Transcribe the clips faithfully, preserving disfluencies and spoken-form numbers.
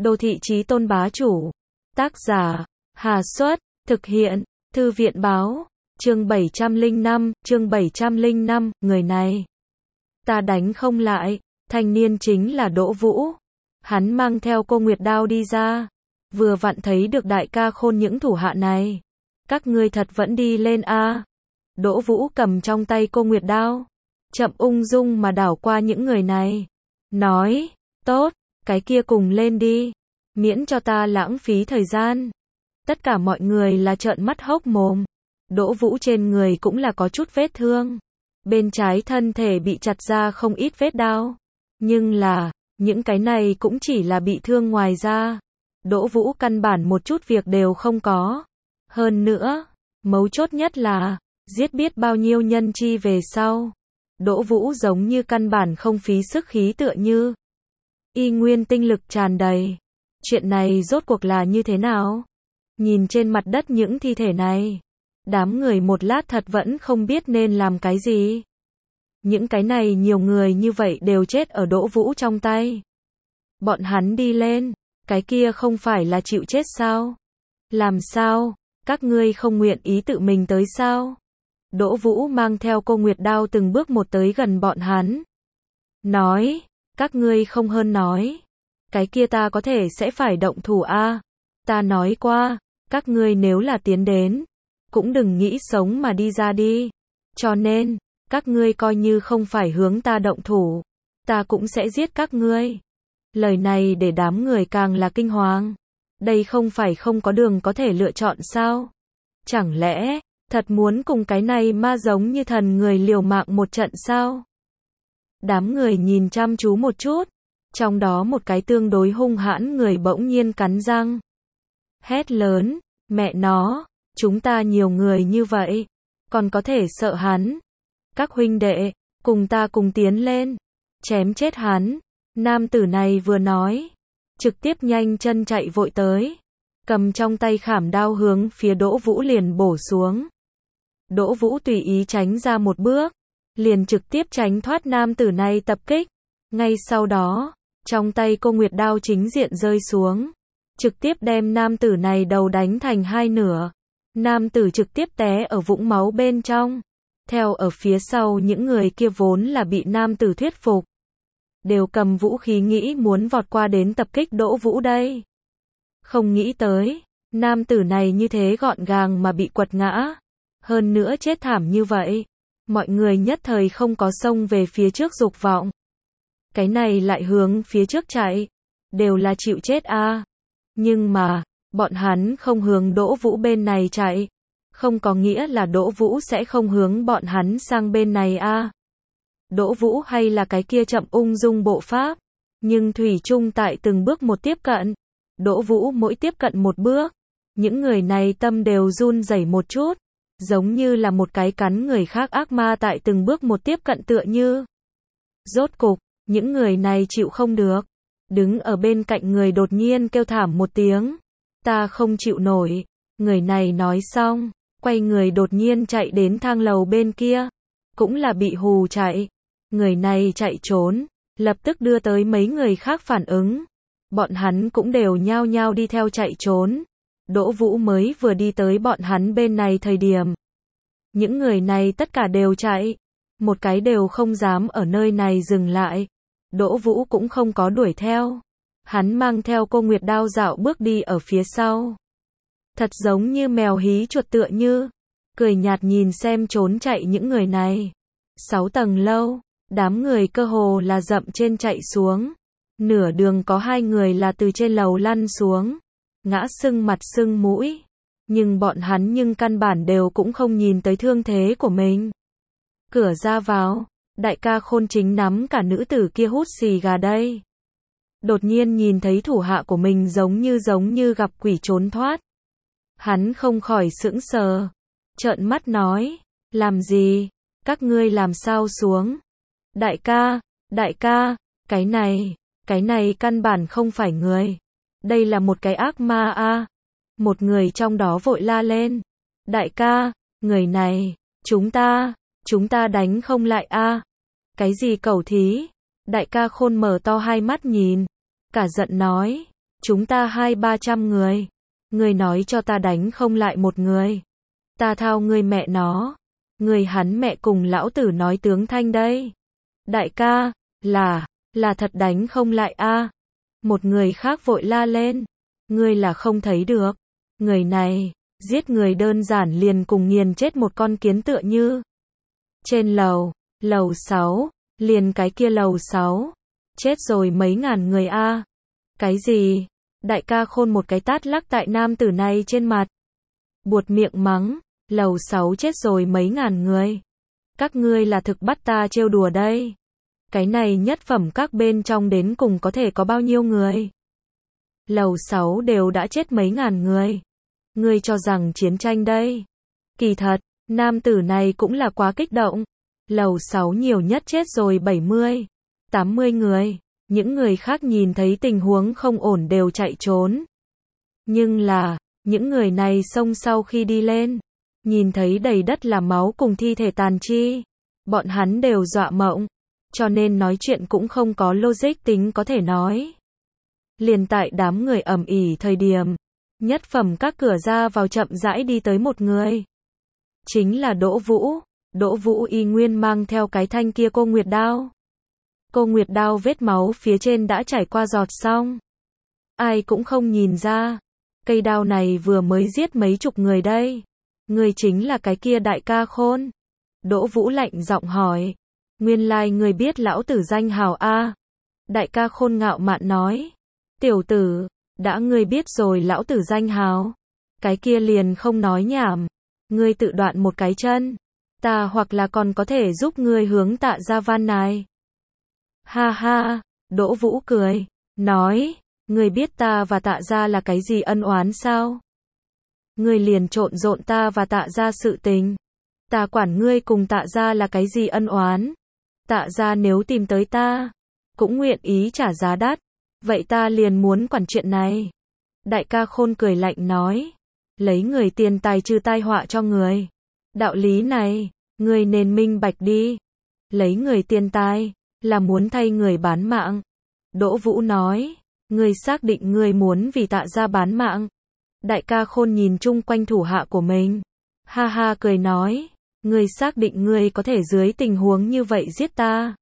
Đô thị chí tôn bá chủ. Tác giả, Hà Xuất, thực hiện, Thư viện báo, chương bảy trăm lẻ năm, chương bảy trăm lẻ năm, người này. Ta đánh không lại, thanh niên chính là Đỗ Vũ. Hắn mang theo cô Nguyệt Đao đi ra. Vừa vặn thấy được đại ca Khôn những thủ hạ này. Các ngươi thật vẫn đi lên a à. Đỗ Vũ cầm trong tay cô Nguyệt Đao. Chậm ung dung mà đảo qua những người này. Nói, tốt, cái kia cùng lên đi. Miễn cho ta lãng phí thời gian. Tất cả mọi người là trợn mắt hốc mồm. Đỗ Vũ trên người cũng là có chút vết thương. Bên trái thân thể bị chặt ra không ít vết đao. Nhưng là, những cái này cũng chỉ là bị thương ngoài da. Đỗ Vũ căn bản một chút việc đều không có. Hơn nữa, mấu chốt nhất là, giết biết bao nhiêu nhân chi về sau. Đỗ Vũ giống như căn bản không phí sức khí tựa như. Y nguyên tinh lực tràn đầy. Chuyện này rốt cuộc là như thế nào? Nhìn trên mặt đất những thi thể này. Đám người một lát thật vẫn không biết nên làm cái gì. Những cái này nhiều người như vậy đều chết ở Đỗ Vũ trong tay. Bọn hắn đi lên, cái kia không phải là chịu chết sao? Làm sao? Các ngươi không nguyện ý tự mình tới sao? Đỗ Vũ mang theo cô Nguyệt Đao từng bước một tới gần bọn hắn. Nói, các ngươi không hơn nói. Cái kia ta có thể sẽ phải động thủ a. Ta nói qua, các ngươi nếu là tiến đến, cũng đừng nghĩ sống mà đi ra đi. Cho nên, các ngươi coi như không phải hướng ta động thủ, ta cũng sẽ giết các ngươi. Lời này để đám người càng là kinh hoàng. Đây không phải không có đường có thể lựa chọn sao? Chẳng lẽ, thật muốn cùng cái này ma giống như thần người liều mạng một trận sao? Đám người nhìn chăm chú một chút. Trong đó một cái tương đối hung hãn người bỗng nhiên cắn răng. Hét lớn, mẹ nó, chúng ta nhiều người như vậy, còn có thể sợ hắn. Các huynh đệ, cùng ta cùng tiến lên, chém chết hắn. Nam tử này vừa nói, trực tiếp nhanh chân chạy vội tới, cầm trong tay khảm đao hướng phía Đỗ Vũ liền bổ xuống. Đỗ Vũ tùy ý tránh ra một bước, liền trực tiếp tránh thoát nam tử này tập kích. Ngay sau đó, trong tay cô Nguyệt Đao chính diện rơi xuống, trực tiếp đem nam tử này đầu đánh thành hai nửa. Nam tử trực tiếp té ở vũng máu bên trong. Theo ở phía sau những người kia vốn là bị nam tử thuyết phục, đều cầm vũ khí nghĩ muốn vọt qua đến tập kích Đỗ Vũ đây. Không nghĩ tới, nam tử này như thế gọn gàng mà bị quật ngã. Hơn nữa chết thảm như vậy. Mọi người nhất thời không có xông về phía trước dục vọng. Cái này lại hướng phía trước chạy. Đều là chịu chết a à. Nhưng mà, bọn hắn không hướng Đỗ Vũ bên này chạy. Không có nghĩa là Đỗ Vũ sẽ không hướng bọn hắn sang bên này a à. Đỗ Vũ hay là cái kia chậm ung dung bộ pháp. Nhưng thủy chung tại từng bước một tiếp cận. Đỗ Vũ mỗi tiếp cận một bước. Những người này tâm đều run rẩy một chút. Giống như là một cái cắn người khác ác ma tại từng bước một tiếp cận tựa như. Rốt cục, những người này chịu không được. Đứng ở bên cạnh người đột nhiên kêu thảm một tiếng. Ta không chịu nổi. Người này nói xong, quay người đột nhiên chạy đến thang lầu bên kia. Cũng là bị hù chạy. Người này chạy trốn, lập tức đưa tới mấy người khác phản ứng. Bọn hắn cũng đều nhao nhao đi theo chạy trốn. Đỗ Vũ mới vừa đi tới bọn hắn bên này thời điểm. Những người này tất cả đều chạy. Một cái đều không dám ở nơi này dừng lại. Đỗ Vũ cũng không có đuổi theo. Hắn mang theo cô Nguyệt Đao dạo bước đi ở phía sau. Thật giống như mèo hí chuột tựa như. Cười nhạt nhìn xem trốn chạy những người này. Sáu tầng lâu, đám người cơ hồ là dậm trên chạy xuống. Nửa đường có hai người là từ trên lầu lăn xuống. Ngã sưng mặt sưng mũi. Nhưng bọn hắn nhưng căn bản đều cũng không nhìn tới thương thế của mình. Cửa ra vào, đại ca Khôn chính nắm cả nữ tử kia hút xì gà đây. Đột nhiên nhìn thấy thủ hạ của mình giống như giống như gặp quỷ trốn thoát. Hắn không khỏi sững sờ. Trợn mắt nói, làm gì? Các ngươi làm sao xuống? Đại ca, đại ca, cái này, cái này căn bản không phải người. Đây là một cái ác ma a. À. Một người trong đó vội la lên. Đại ca, người này, chúng ta, chúng ta đánh không lại a. À. Cái gì cẩu thí? Đại ca Khôn mở to hai mắt nhìn. Cả giận nói. Chúng ta hai ba trăm người. Ngươi nói cho ta đánh không lại một người. Ta thao ngươi mẹ nó. Người hắn mẹ cùng lão tử nói tướng thanh đây. Đại ca, là, là thật đánh không lại a. Một người khác vội la lên. Ngươi là không thấy được. Người này, giết người đơn giản liền cùng nghiền chết một con kiến tựa như. Trên lầu, lầu sáu, liền cái kia lầu sáu. Chết rồi mấy ngàn người a. Cái gì? Đại ca Khôn một cái tát lắc tại nam tử này trên mặt. Buột miệng mắng, lầu sáu chết rồi mấy ngàn người. Các ngươi là thực bắt ta trêu đùa đây. Cái này nhất phẩm các bên trong đến cùng có thể có bao nhiêu người? Lầu sáu đều đã chết mấy ngàn người. Ngươi cho rằng chiến tranh đây. Kỳ thật, nam tử này cũng là quá kích động. Lầu sáu nhiều nhất chết rồi bảy mươi, tám mươi người. Những người khác nhìn thấy tình huống không ổn đều chạy trốn. Nhưng là, những người này xông sau khi đi lên, nhìn thấy đầy đất là máu cùng thi thể tàn chi. Bọn hắn đều dọa mộng, cho nên nói chuyện cũng không có logic tính có thể nói. Liền tại đám người ầm ĩ thời điểm, nhất phẩm các cửa ra vào chậm rãi đi tới một người. Chính là Đỗ Vũ. Đỗ Vũ y nguyên mang theo cái thanh kia cô Nguyệt đao. Cô Nguyệt đao vết máu phía trên đã trải qua giọt xong. Ai cũng không nhìn ra. Cây đao này vừa mới giết mấy chục người đây. Người chính là cái kia đại ca Khôn. Đỗ Vũ lạnh giọng hỏi. Nguyên lai like người biết lão tử danh hào a. Đại ca Khôn ngạo mạn nói. Tiểu tử, đã ngươi biết rồi lão tử danh hào. Cái kia liền không nói nhảm. Ngươi tự đoạn một cái chân. Ta hoặc là còn có thể giúp ngươi hướng Tạ Gia van này. Ha ha, Đỗ Vũ cười, nói, ngươi biết ta và Tạ Gia là cái gì ân oán sao? Ngươi liền trộn rộn ta và Tạ Gia sự tình. Ta quản ngươi cùng Tạ Gia là cái gì ân oán? Tạ Gia nếu tìm tới ta, cũng nguyện ý trả giá đắt, vậy ta liền muốn quản chuyện này. Đại ca Khôn cười lạnh nói, lấy người tiền tài trừ tai họa cho người. Đạo lý này, ngươi nên minh bạch đi. Lấy người tiền tài, là muốn thay người bán mạng. Đỗ Vũ nói, ngươi xác định ngươi muốn vì Tạ Gia bán mạng. Đại ca Khôn nhìn chung quanh thủ hạ của mình. Ha ha cười nói, ngươi xác định ngươi có thể dưới tình huống như vậy giết ta.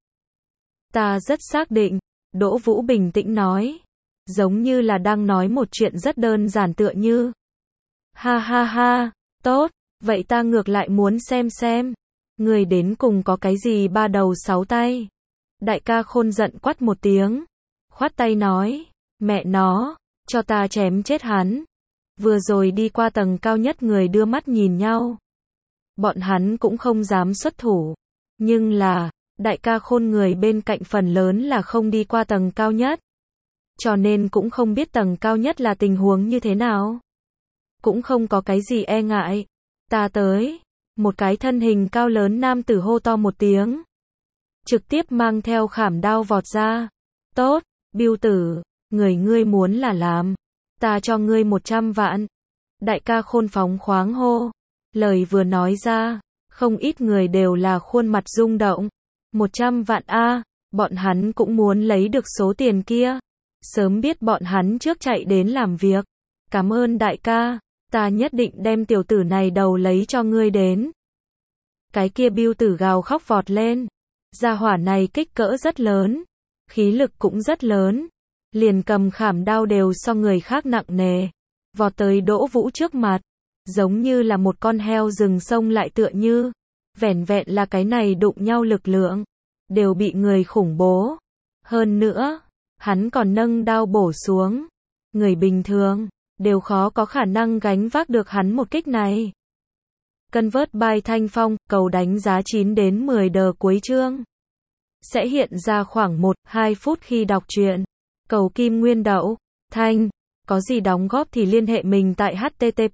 Ta rất xác định, Đỗ Vũ bình tĩnh nói. Giống như là đang nói một chuyện rất đơn giản tựa như. Ha ha ha, tốt, vậy ta ngược lại muốn xem xem. Ngươi đến cùng có cái gì ba đầu sáu tay. Đại ca Khôn giận quát một tiếng. Khoát tay nói, mẹ nó, cho ta chém chết hắn. Vừa rồi đi qua tầng cao nhất người đưa mắt nhìn nhau. Bọn hắn cũng không dám xuất thủ. Nhưng là, đại ca Khôn người bên cạnh phần lớn là không đi qua tầng cao nhất. Cho nên cũng không biết tầng cao nhất là tình huống như thế nào. Cũng không có cái gì e ngại. Ta tới. Một cái thân hình cao lớn nam tử hô to một tiếng. Trực tiếp mang theo khảm đao vọt ra. Tốt, Bưu tử, người ngươi muốn là làm. Ta cho ngươi một trăm vạn. Đại ca Khôn phóng khoáng hô. Lời vừa nói ra, không ít người đều là khuôn mặt rung động. Một trăm vạn a, bọn hắn cũng muốn lấy được số tiền kia. Sớm biết bọn hắn trước chạy đến làm việc. Cảm ơn đại ca, ta nhất định đem tiểu tử này đầu lấy cho ngươi đến. Cái kia Bưu tử gào khóc vọt lên. Gia hỏa này kích cỡ rất lớn, khí lực cũng rất lớn, liền cầm khảm đao đều so người khác nặng nề, vọt tới Đỗ Vũ trước mặt, giống như là một con heo rừng xông lại tựa như, vẻn vẹn là cái này đụng nhau lực lượng, đều bị người khủng bố. Hơn nữa, hắn còn nâng đao bổ xuống, người bình thường, đều khó có khả năng gánh vác được hắn một kích này. Convert by Thanh Phong, cầu đánh giá chín đến mười đờ cuối chương. Sẽ hiện ra khoảng một đến hai phút khi đọc truyện. Cầu kim nguyên đậu, Thanh, có gì đóng góp thì liên hệ mình tại http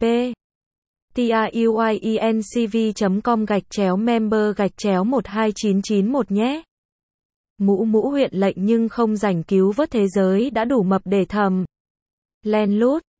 truyencv chấm com gạch chéo member gạch chéo một hai chín chín một nhé. Mũ mũ huyện lệnh nhưng không rảnh cứu vớt thế giới đã đủ mập để thầm. Len lút.